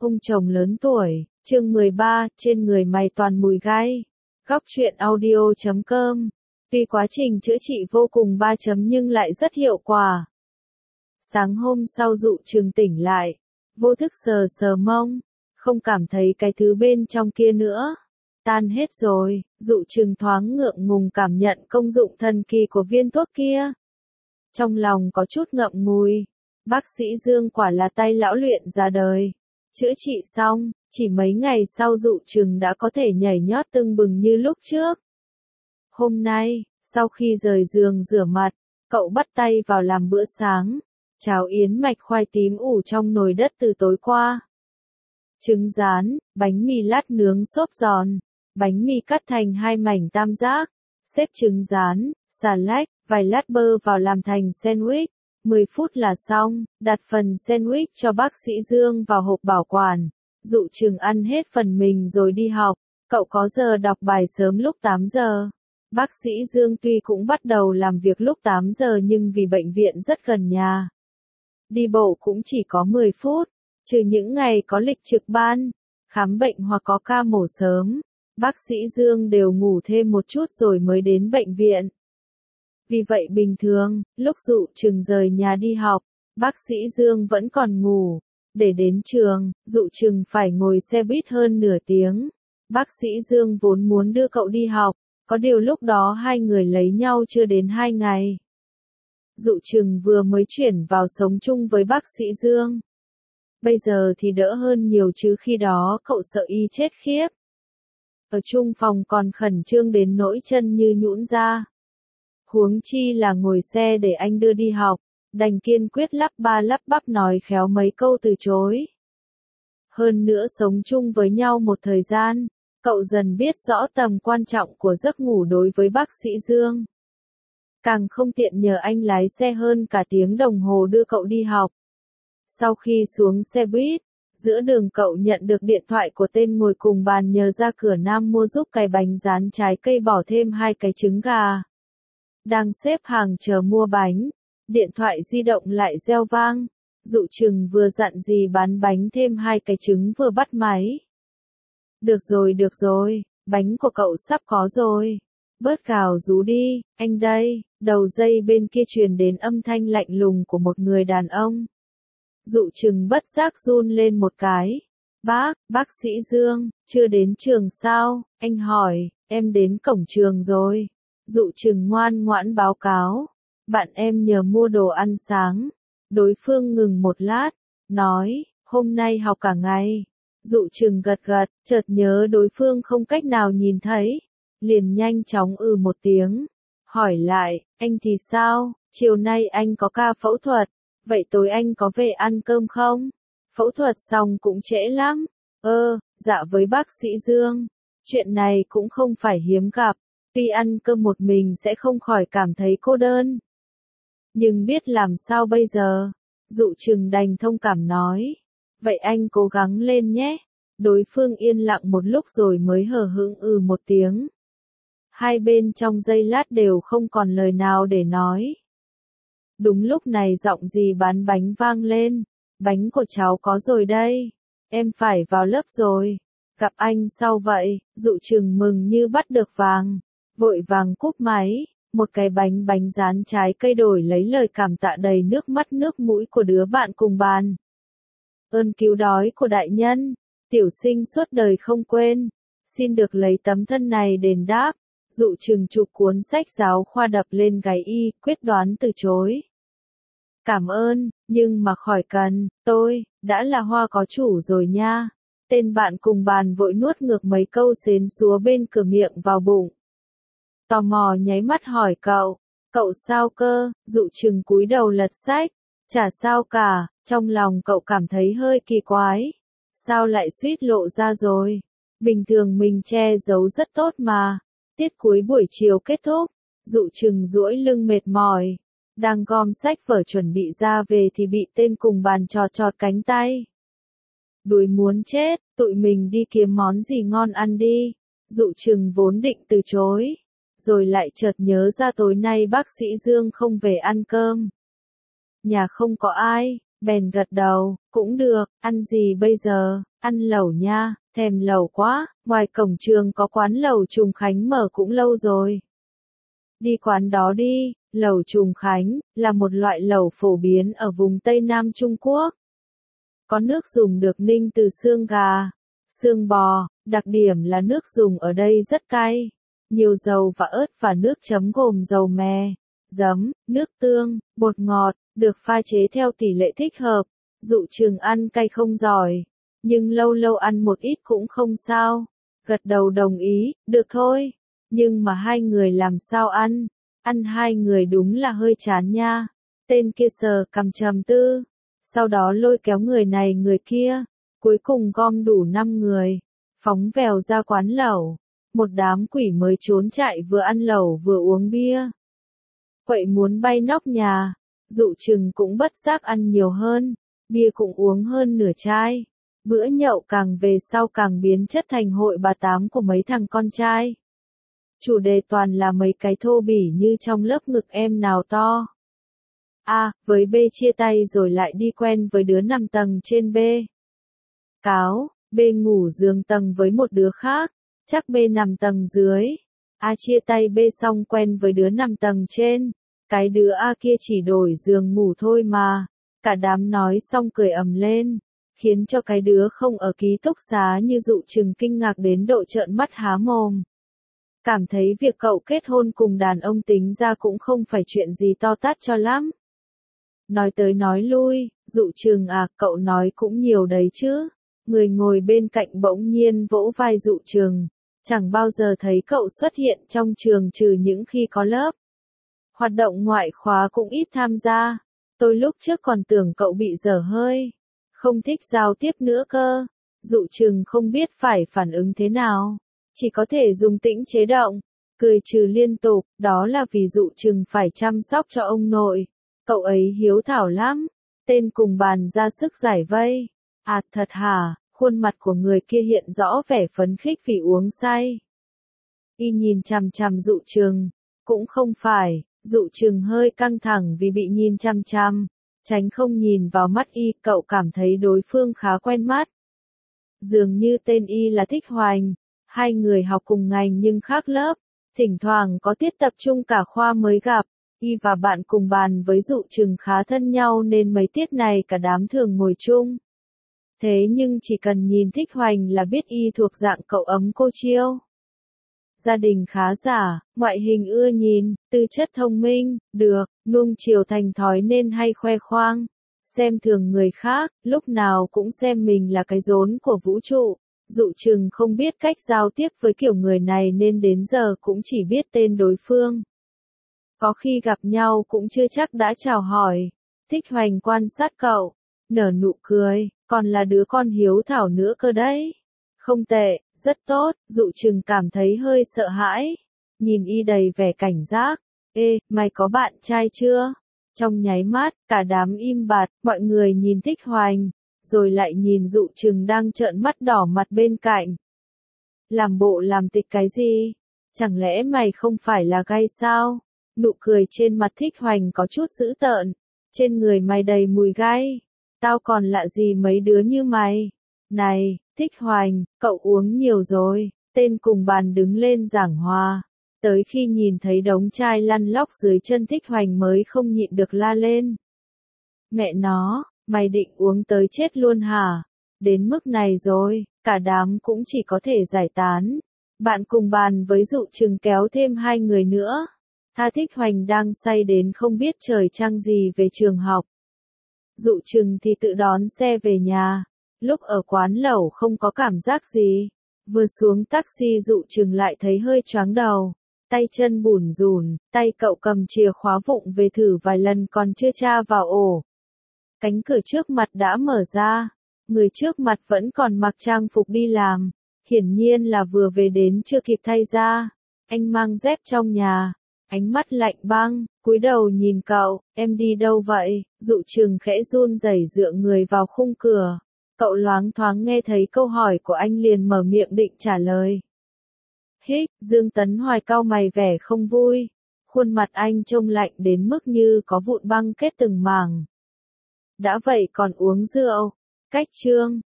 Ông chồng lớn tuổi, chương 13, trên người mày toàn mùi gai. Góc truyện audio.com. Tuy quá trình chữa trị vô cùng ba chấm nhưng lại rất hiệu quả. Sáng hôm sau Dụ Trừng tỉnh lại, vô thức sờ sờ mông, không cảm thấy cái thứ bên trong kia nữa. Tan hết rồi, Dụ Trừng thoáng ngượng ngùng cảm nhận công dụng thần kỳ của viên thuốc kia. Trong lòng có chút ngậm ngùi, bác sĩ Dương quả là tay lão luyện ra đời. Chữa trị xong, chỉ mấy ngày sau Dụ Trừng đã có thể nhảy nhót tưng bừng như lúc trước. Hôm nay, sau khi rời giường rửa mặt, cậu bắt tay vào làm bữa sáng, cháo yến mạch khoai tím ủ trong nồi đất từ tối qua. Trứng rán, bánh mì lát nướng xốp giòn, bánh mì cắt thành hai mảnh tam giác, xếp trứng rán, xà lách, vài lát bơ vào làm thành sandwich. 10 phút là xong, đặt phần sandwich cho bác sĩ Dương vào hộp bảo quản. Dụ Trừng ăn hết phần mình rồi đi học, cậu có giờ đọc bài sớm lúc 8 giờ. Bác sĩ Dương tuy cũng bắt đầu làm việc lúc 8 giờ nhưng vì bệnh viện rất gần nhà. Đi bộ cũng chỉ có 10 phút, trừ những ngày có lịch trực ban, khám bệnh hoặc có ca mổ sớm, bác sĩ Dương đều ngủ thêm một chút rồi mới đến bệnh viện. Vì vậy bình thường, lúc Dụ Trừng rời nhà đi học, bác sĩ Dương vẫn còn ngủ. Để đến trường, Dụ Trừng phải ngồi xe buýt hơn nửa tiếng. Bác sĩ Dương vốn muốn đưa cậu đi học, có điều lúc đó hai người lấy nhau chưa đến 2 ngày. Dụ Trừng vừa mới chuyển vào sống chung với bác sĩ Dương. Bây giờ thì đỡ hơn nhiều chứ khi đó cậu sợ y chết khiếp. Ở chung phòng còn khẩn trương đến nỗi chân như nhũn ra. Huống chi là ngồi xe để anh đưa đi học, đành kiên quyết lắp ba lắp bắp nói khéo mấy câu từ chối. Hơn nữa sống chung với nhau một thời gian, cậu dần biết rõ tầm quan trọng của giấc ngủ đối với bác sĩ Dương. Càng không tiện nhờ anh lái xe hơn cả tiếng đồng hồ đưa cậu đi học. Sau khi xuống xe buýt, giữa đường cậu nhận được điện thoại của tên ngồi cùng bàn nhờ ra cửa Nam mua giúp cái bánh rán trái cây bỏ thêm 2 cái trứng gà. Đang xếp hàng chờ mua bánh, điện thoại di động lại reo vang. Dụ Trừng vừa dặn dì bán bánh thêm 2 cái trứng vừa bắt máy. Được rồi, bánh của cậu sắp có rồi. Bớt gào rú đi, anh đây. Đầu dây bên kia truyền đến âm thanh lạnh lùng của một người đàn ông. Dụ Trừng bất giác run lên một cái. Bác sĩ Dương, chưa đến trường sao? Anh hỏi, em đến cổng trường rồi. Dụ Trừng ngoan ngoãn báo cáo. Bạn em nhờ mua đồ ăn sáng. Đối phương ngừng một lát, nói, hôm nay học cả ngày. Dụ Trừng gật gật, chợt nhớ đối phương không cách nào nhìn thấy. Liền nhanh chóng một tiếng. Hỏi lại, anh thì sao? Chiều nay anh có ca phẫu thuật. Vậy tối anh có về ăn cơm không? Phẫu thuật xong cũng trễ lắm. Dạ với bác sĩ Dương. Chuyện này cũng không phải hiếm gặp. Tuy ăn cơm một mình sẽ không khỏi cảm thấy cô đơn. Nhưng biết làm sao bây giờ? Dụ Trừng đành thông cảm nói. Vậy anh cố gắng lên nhé. Đối phương yên lặng một lúc rồi mới hờ hững một tiếng. Hai bên trong giây lát đều không còn lời nào để nói. Đúng lúc này giọng dì bán bánh vang lên. Bánh của cháu có rồi đây. Em phải vào lớp rồi. Gặp anh sau vậy, Dụ Trừng mừng như bắt được vàng. Vội vàng cúp máy. Một cái bánh rán trái cây đổi lấy lời cảm tạ đầy nước mắt nước mũi của đứa bạn cùng bàn. Ơn cứu đói của đại nhân, tiểu sinh suốt đời không quên. Xin được lấy tấm thân này đền đáp. Dụ Trừng chụp cuốn sách giáo khoa đập lên gáy y, quyết đoán từ chối. Cảm ơn, nhưng mà khỏi cần, tôi, đã là hoa có chủ rồi nha. Tên bạn cùng bàn vội nuốt ngược mấy câu xến xúa bên cửa miệng vào bụng. Tò mò nháy mắt hỏi cậu sao cơ? Dụ Trừng cúi đầu lật sách, chả sao cả, trong lòng cậu cảm thấy hơi kỳ quái. Sao lại suýt lộ ra rồi? Bình thường mình che giấu rất tốt mà. Tiết cuối buổi chiều kết thúc, Dụ Trừng duỗi lưng mệt mỏi, đang gom sách vở chuẩn bị ra về thì bị tên cùng bàn chọt cánh tay. Đuối muốn chết, tụi mình đi kiếm món gì ngon ăn đi. Dụ Trừng vốn định từ chối, rồi lại chợt nhớ ra tối nay bác sĩ Dương không về ăn cơm. Nhà không có ai, bèn gật đầu, cũng được, ăn gì bây giờ? Ăn lẩu nha, thèm lẩu quá, ngoài cổng trường có quán lẩu Trùng Khánh mở cũng lâu rồi. Đi quán đó đi, lẩu Trùng Khánh, là một loại lẩu phổ biến ở vùng Tây Nam Trung Quốc. Có nước dùng được ninh từ xương gà, xương bò, đặc điểm là nước dùng ở đây rất cay. Nhiều dầu và ớt và nước chấm gồm dầu mè, giấm, nước tương, bột ngọt, được pha chế theo tỷ lệ thích hợp. Dụ Chừng ăn cay không giỏi, nhưng lâu lâu ăn một ít cũng không sao. Gật đầu đồng ý, được thôi. Nhưng mà hai người làm sao ăn? Ăn hai người đúng là hơi chán nha. Tên kia sờ cằm trầm tư, sau đó lôi kéo người này người kia, cuối cùng gom đủ 5 người, phóng vèo ra quán lẩu. Một đám quỷ mới trốn chạy vừa ăn lẩu vừa uống bia. Quậy muốn bay nóc nhà, Dụ Chừng cũng bất giác ăn nhiều hơn, bia cũng uống hơn nửa chai. Bữa nhậu càng về sau càng biến chất thành hội bà tám của mấy thằng con trai. Chủ đề toàn là mấy cái thô bỉ như trong lớp ngực em nào to. A, với B chia tay rồi lại đi quen với đứa nằm tầng trên B. Cáo, B ngủ giường tầng với một đứa khác, chắc B nằm tầng dưới. A chia tay B xong quen với đứa nằm tầng trên, cái đứa A kia chỉ đổi giường ngủ thôi mà. Cả đám nói xong cười ầm lên, khiến cho cái đứa không ở ký túc xá như Dụ Chừng kinh ngạc đến độ trợn mắt há mồm. Cảm thấy việc cậu kết hôn cùng đàn ông tính ra cũng không phải chuyện gì to tát cho lắm. Nói tới nói lui, Dụ Chừng à, cậu nói cũng nhiều đấy chứ. Người ngồi bên cạnh bỗng nhiên vỗ vai Dụ Chừng, chẳng bao giờ thấy cậu xuất hiện trong trường trừ những khi có lớp. Hoạt động ngoại khóa cũng ít tham gia. Tôi lúc trước còn tưởng cậu bị dở hơi, không thích giao tiếp nữa cơ. Dụ Chừng không biết phải phản ứng thế nào, chỉ có thể dùng tĩnh chế động, cười trừ liên tục. Đó là vì Dụ Chừng phải chăm sóc cho ông nội. Cậu ấy hiếu thảo lắm. Tên cùng bàn ra sức giải vây. À thật hả? Khuôn mặt của người kia hiện rõ vẻ phấn khích vì uống say. Y nhìn chằm chằm Dụ Chừng. Cũng không phải, Dụ Chừng hơi căng thẳng vì bị nhìn chằm chằm. Tránh không nhìn vào mắt Y, cậu cảm thấy đối phương khá quen mắt. Dường như tên Y là Thích Hoành. Hai người học cùng ngành nhưng khác lớp. Thỉnh thoảng có tiết tập trung cả khoa mới gặp. Y và bạn cùng bàn với Dụ Chừng khá thân nhau nên mấy tiết này cả đám thường ngồi chung. Thế nhưng chỉ cần nhìn Thích Hoành là biết Y thuộc dạng cậu ấm cô chiêu. Gia đình khá giả, ngoại hình ưa nhìn, tư chất thông minh, được, nuông chiều thành thói nên hay khoe khoang. Xem thường người khác, lúc nào cũng xem mình là cái rốn của vũ trụ. Dụ Chừng không biết cách giao tiếp với kiểu người này nên đến giờ cũng chỉ biết tên đối phương. Có khi gặp nhau cũng chưa chắc đã chào hỏi. Thích Hoành quan sát cậu, nở nụ cười, còn là đứa con hiếu thảo nữa cơ đấy. Không tệ, rất tốt. Dụ Chừng cảm thấy hơi sợ hãi, nhìn Y đầy vẻ cảnh giác. Ê, mày có bạn trai chưa? Trong nháy mắt, cả đám im bặt, mọi người nhìn Thích Hoành, rồi lại nhìn Dụ Chừng đang trợn mắt đỏ mặt bên cạnh. Làm bộ làm tịch cái gì? Chẳng lẽ mày không phải là gay sao? Nụ cười trên mặt Thích Hoành có chút dữ tợn. Trên người mày đầy mùi gai. Tao còn lạ gì mấy đứa như mày. Này, Thích Hoành, cậu uống nhiều rồi. Tên cùng bàn đứng lên giảng hòa. Tới khi nhìn thấy đống chai lăn lóc dưới chân Thích Hoành mới không nhịn được la lên. Mẹ nó, mày định uống tới chết luôn hả? Đến mức này rồi, cả đám cũng chỉ có thể giải tán. Bạn cùng bàn với Dụ Chừng kéo thêm hai người nữa. Tha Thích Hoành đang say đến không biết trời trăng gì về trường học. Dụ Chừng thì tự đón xe về nhà. Lúc ở quán lẩu không có cảm giác gì. Vừa xuống taxi Dụ Chừng lại thấy hơi choáng đầu. Tay chân bủn rủn, tay cậu cầm chìa khóa vụng về thử vài lần còn chưa tra vào ổ. Cánh cửa trước mặt đã mở ra. Người trước mặt vẫn còn mặc trang phục đi làm. Hiển nhiên là vừa về đến chưa kịp thay ra. Anh mang dép trong nhà. Ánh mắt lạnh băng, cúi đầu nhìn cậu, em đi đâu vậy? Dụ Chừng khẽ run rẩy dựa người vào khung cửa. Cậu loáng thoáng nghe thấy câu hỏi của anh liền mở miệng định trả lời. Hích, Dương Tấn Hoài cau mày vẻ không vui. Khuôn mặt anh trông lạnh đến mức như có vụn băng kết từng mảng. Đã vậy còn uống rượu. Cách chương.